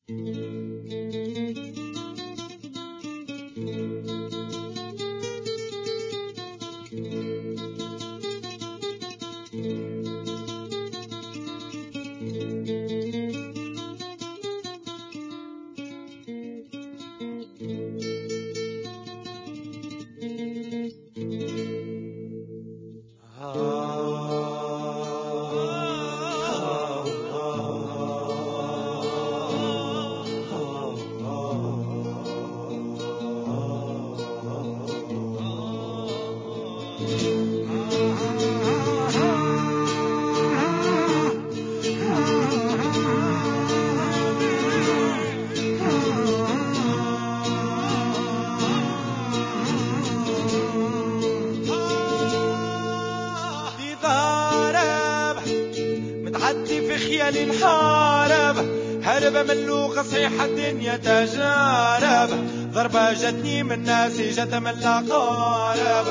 خيالي انحارب هرب من لوغ صيحة الدنيا تجارب ضربة جتني من ناسي جت من الأقارب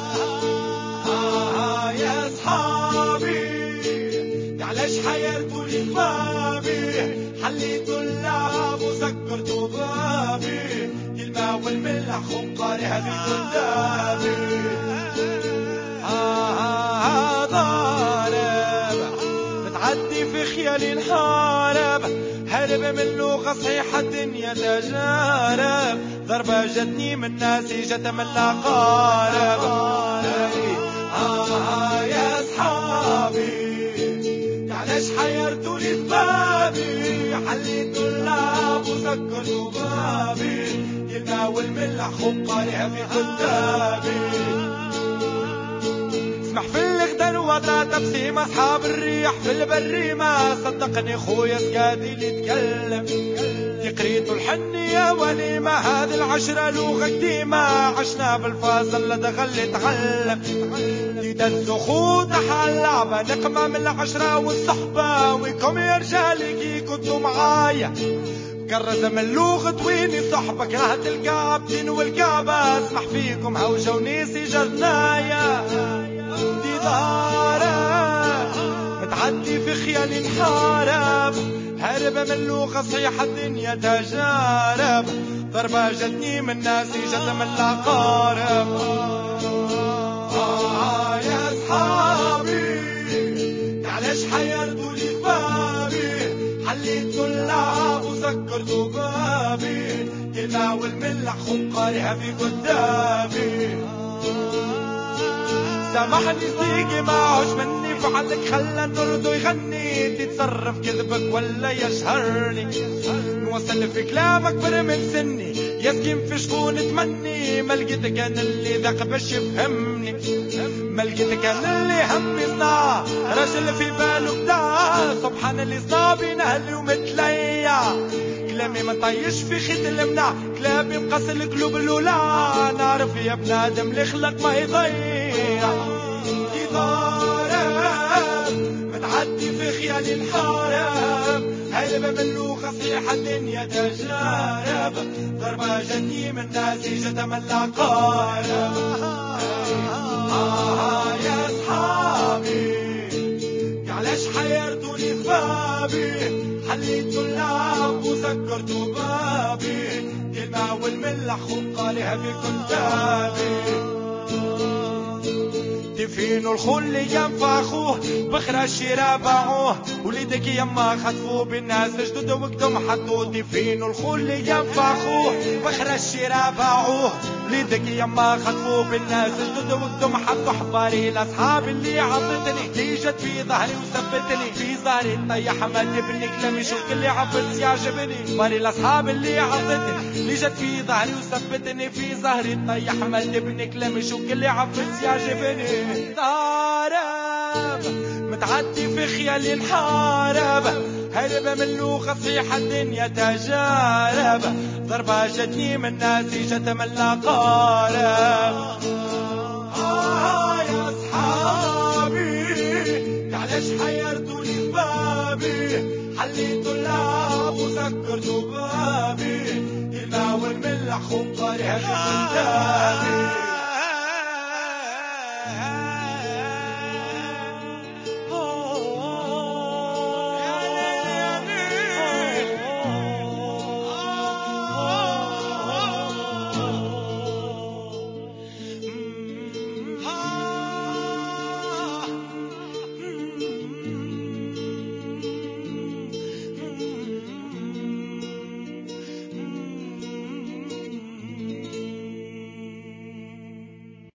يا صحابي علاش حيرتوا لي بابي حليتوا اللعب وسكرتوا بابي الماء والملح خباري هذي قدامي خيالي انحارب هرب من لوغ صيحة الدنيا تجارب ضربة جتني من ناسي جت من الأقارب يا صحابي علاش حيرتوا لي بابي حليتوا اللعب وسكرتوا بابي الماء والملح خباريها في قدامي اسمح في الغدر وضع تبسيم اصحاب الريح في البري ما صدقني خويا سقادي اللي تكلم تقريتو الحنية وليمة هذه العشرة لوغة قديمة عشنا بالفاصل لا دخل تعلم تدزو خوت حال لعبة نقمة من العشرة والصحبة ويكم يا رجالي كي كنتو معايا كرز من لوغة ويني صحبة كرهت الكابتن والكعبة اسمح فيكم هوجة ونيسي جرنايا متعدي في خيالي انحارب هرب من لوغة صيحة الدنيا تجارب ضربة جتني من ناسي جت من الأقارب يا صحابي علاش حيرتوا لي بابي حليتوا اللعب وسكرتوا بابي الماء والملح خباريها في قدامي سامحني صديقي ما عوش مني فعلك خلى النرد يغني تتصرف كذبك ولا يشهرني نوصل في كلامك بر من سني يسكن في شكون تمني ما لقيتك انا اللي ذاق باش يفهمني ما لقيتك انا اللي همي صنع راجل في باله بدا سبحان اللي صنع بين اهلي ومثليا كلامي ما طيش في خيط المنع كلامي مقص القلوب الاولى نعرف يا بنادم اللي خلق ما يضيع متعدي في خيالي الحارب هرب من لوغة صيحة الدنيا تجارب ضربة جتني من ناسي جت من الأقارب يا صحابي علاش حيرتوا لي بابي حليتوا اللعب وسكرتوا بابي الماء والملح خباريها في قدامي تفينوا الخل ينفع اخوه بخرى الشيرة باعوه وليدك يما خطفوه بالناس جدد وقدم حطوه تفينوا الخل ينفع اخوه بخرى الشيرة باعوه وليدك يما خطفوه بالناس جدد وقدم حطوا حباري الاصحاب اللي عطتني اللي جت في ظهري وثبتني في ظهري طيح ما تبني كلامي شوف اللي عبس يعجبني باري الاصحاب اللي عطتني اللي جت في ظهري وثبتني في ظهري طيح ما تبني كلامي شوف اللي عبس يعجبني ضارب متعدي في خيالي انحارب هرب من لوغة صيحة الدنيا تجارب ضربة جتني من ناسي جت من الأقارب يا صحابي علاش حيرتوا لي بابي حليتوا اللعب وسكرتوا بابي الماء والملح خباريها في قدامي